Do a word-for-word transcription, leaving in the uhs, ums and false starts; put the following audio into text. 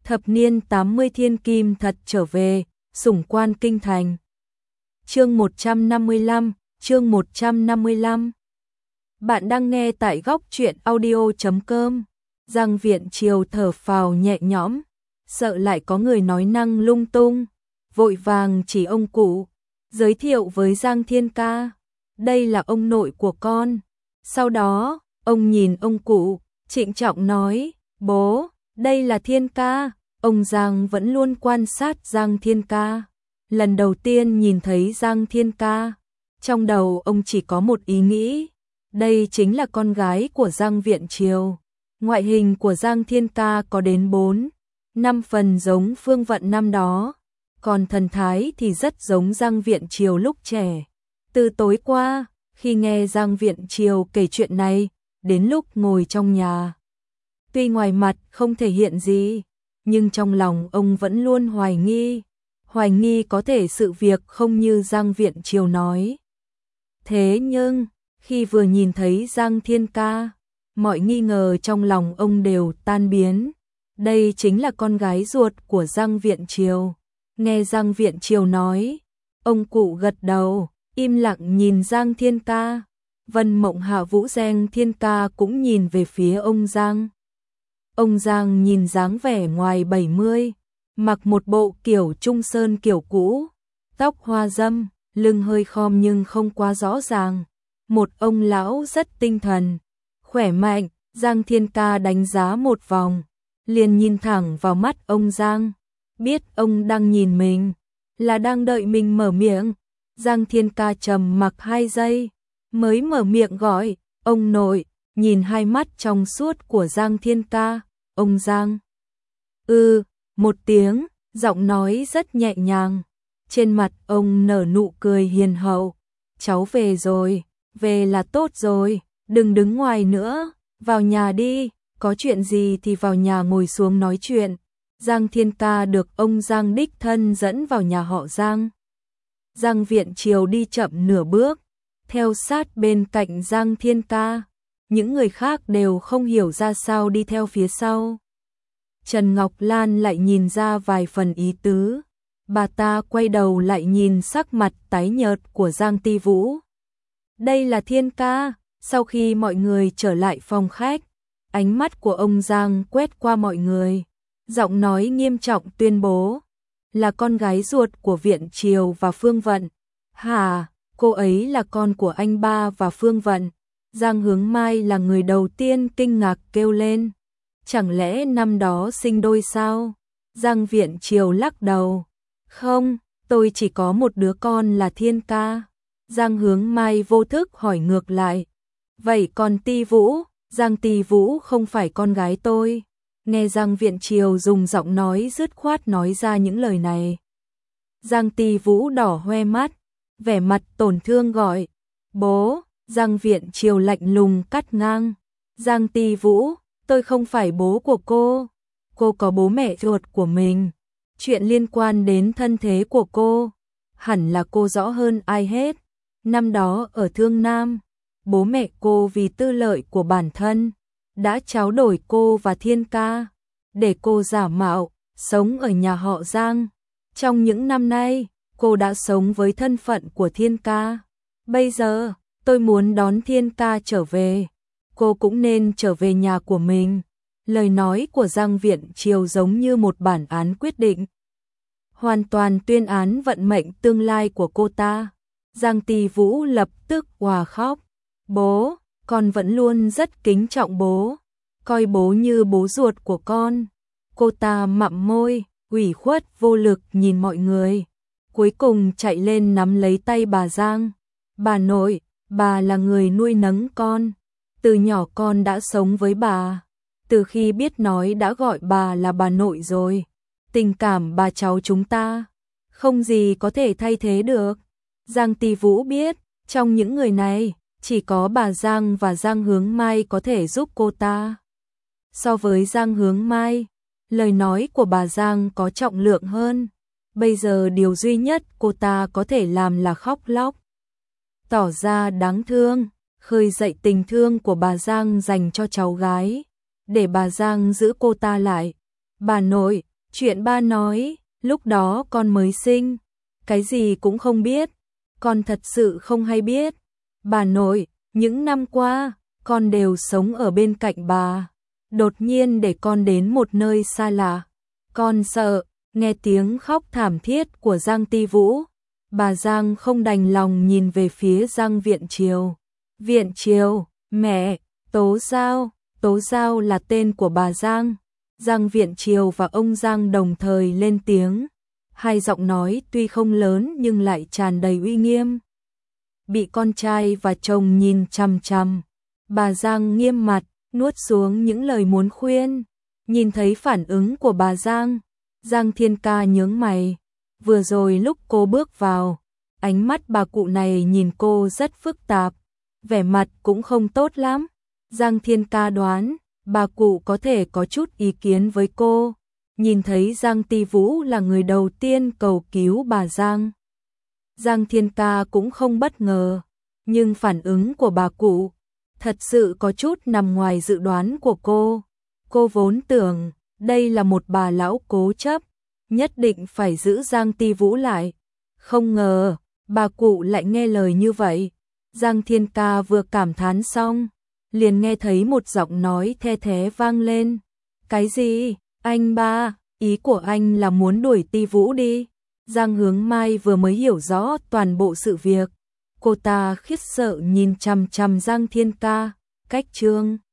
Thập niên tám mươi thiên kim thật trở về, sủng quan kinh thành. Chương một trăm năm mươi lăm, chương một trăm năm mươi lăm. Bạn đang nghe tại góc truyện audio chấm com. Giang Viễn Triều thở phào nhẹ nhõm, sợ lại có người nói năng lung tung, vội vàng chỉ ông cụ, giới thiệu với Giang Thiên Ca, đây là ông nội của con. Sau đó, ông nhìn ông cụ, trịnh trọng nói, bố, đây là Thiên Ca. Ông Giang vẫn luôn quan sát Giang Thiên Ca. Lần đầu tiên nhìn thấy Giang Thiên Ca, trong đầu ông chỉ có một ý nghĩ, đây chính là con gái của Giang Viễn Triều. Ngoại hình của Giang Thiên Ca có đến bốn, năm phần giống Phương Vận năm đó, còn thần thái thì rất giống Giang Viễn Triều lúc trẻ. Từ tối qua, khi nghe Giang Viễn Triều kể chuyện này, đến lúc ngồi trong nhà, tuy ngoài mặt không thể hiện gì, nhưng trong lòng ông vẫn luôn hoài nghi, hoài nghi có thể sự việc không như Giang Viễn Triều nói. Thế nhưng, khi vừa nhìn thấy Giang Thiên Ca, mọi nghi ngờ trong lòng ông đều tan biến. Đây chính là con gái ruột của Giang Viễn Triều. Nghe Giang Viễn Triều nói, ông cụ gật đầu, im lặng nhìn Giang Thiên Ca. Vân Mộng Hạ Vũ Giang Thiên Ca cũng nhìn về phía ông Giang. Ông Giang nhìn dáng vẻ ngoài bảy mươi, mặc một bộ kiểu trung sơn kiểu cũ, tóc hoa dâm, lưng hơi khom nhưng không quá rõ ràng. Một ông lão rất tinh thần, khỏe mạnh. Giang Thiên Ca đánh giá một vòng, liền nhìn thẳng vào mắt ông Giang, biết ông đang nhìn mình, là đang đợi mình mở miệng. Giang Thiên Ca trầm mặc hai giây, mới mở miệng gọi, ông nội. Nhìn hai mắt trong suốt của Giang Thiên Ca, ông Giang ư, một tiếng, giọng nói rất nhẹ nhàng. Trên mặt ông nở nụ cười hiền hậu, cháu về rồi, về là tốt rồi, đừng đứng ngoài nữa, vào nhà đi, có chuyện gì thì vào nhà ngồi xuống nói chuyện. Giang Thiên Ca được ông Giang đích thân dẫn vào nhà họ Giang. Giang Viễn Triều đi chậm nửa bước, theo sát bên cạnh Giang Thiên Ca. Những người khác đều không hiểu ra sao đi theo phía sau. Trần Ngọc Lan lại nhìn ra vài phần ý tứ. Bà ta quay đầu lại nhìn sắc mặt tái nhợt của Giang Ti Vũ. Đây là Thiên Ca. Sau khi mọi người trở lại phòng khách, ánh mắt của ông Giang quét qua mọi người, giọng nói nghiêm trọng tuyên bố, là con gái ruột của Viễn Triều và Phương Vận. Hả, cô ấy là con của anh ba và Phương Vận. Giang Hướng Mai là người đầu tiên kinh ngạc kêu lên, chẳng lẽ năm đó sinh đôi sao? Giang Viễn Triều lắc đầu, không, tôi chỉ có một đứa con là Thiên Ca. Giang Hướng Mai vô thức hỏi ngược lại, vậy còn Ti Vũ? Giang Ti Vũ không phải con gái tôi. Nghe Giang Viễn Triều dùng giọng nói dứt khoát nói ra những lời này, Giang Ti Vũ đỏ hoe mắt, vẻ mặt tổn thương gọi, bố. Giang Viễn Triều lạnh lùng cắt ngang, Giang Ti Vũ, tôi không phải bố của cô. Cô có bố mẹ ruột của mình. Chuyện liên quan đến thân thế của cô, hẳn là cô rõ hơn ai hết. Năm đó ở Thương Nam, bố mẹ cô vì tư lợi của bản thân, đã tráo đổi cô và Thiên Ca, để cô giả mạo, sống ở nhà họ Giang. Trong những năm nay, cô đã sống với thân phận của Thiên Ca. Bây giờ, tôi muốn đón Thiên Ca trở về, cô cũng nên trở về nhà của mình. Lời nói của Giang Viễn Triều giống như một bản án quyết định, hoàn toàn tuyên án vận mệnh tương lai của cô ta. Giang Ti Vũ lập tức òa khóc, bố, con vẫn luôn rất kính trọng bố, coi bố như bố ruột của con. Cô ta mặm môi, ủy khuất vô lực nhìn mọi người, cuối cùng chạy lên nắm lấy tay bà Giang. Bà nội, bà là người nuôi nấng con, từ nhỏ con đã sống với bà, từ khi biết nói đã gọi bà là bà nội rồi. Tình cảm bà cháu chúng ta, không gì có thể thay thế được. Giang Ti Vũ biết, trong những người này, chỉ có bà Giang và Giang Hướng Mai có thể giúp cô ta. So với Giang Hướng Mai, lời nói của bà Giang có trọng lượng hơn. Bây giờ điều duy nhất cô ta có thể làm là khóc lóc, tỏ ra đáng thương, khơi dậy tình thương của bà Giang dành cho cháu gái, để bà Giang giữ cô ta lại. Bà nội, Chuyện ba nói, lúc đó con mới sinh, cái gì cũng không biết, con thật sự không hay biết. Bà nội, những năm qua, con đều sống ở bên cạnh bà, đột nhiên để con đến một nơi xa lạ, con sợ. Nghe tiếng khóc thảm thiết của Giang Ti Vũ, bà Giang không đành lòng nhìn về phía Giang Viện Triều. Viện Triều, mẹ, Tố Giao, Tố Giao là tên của bà Giang. Giang Viện Triều và ông Giang đồng thời lên tiếng, hai giọng nói tuy không lớn nhưng lại tràn đầy uy nghiêm. Bị con trai và chồng nhìn chằm chằm, bà Giang nghiêm mặt, nuốt xuống những lời muốn khuyên. Nhìn thấy phản ứng của bà Giang, Giang Thiên Ca nhướng mày. Vừa rồi lúc cô bước vào, ánh mắt bà cụ này nhìn cô rất phức tạp, vẻ mặt cũng không tốt lắm. Giang Thiên Ca đoán, bà cụ có thể có chút ý kiến với cô. Nhìn thấy Giang Ti Vũ là người đầu tiên cầu cứu bà Giang, Giang Thiên Ca cũng không bất ngờ, nhưng phản ứng của bà cụ thật sự có chút nằm ngoài dự đoán của cô. Cô vốn tưởng đây là một bà lão cố chấp, nhất định phải giữ Giang Ti Vũ lại. Không ngờ, bà cụ lại nghe lời như vậy. Giang Thiên Ca vừa cảm thán xong, liền nghe thấy một giọng nói the thé vang lên. Cái gì? Anh ba, ý của anh là muốn đuổi Ti Vũ đi. Giang Hướng Mai vừa mới hiểu rõ toàn bộ sự việc. Cô ta khiếp sợ nhìn chằm chằm Giang Thiên Ca, cách Trương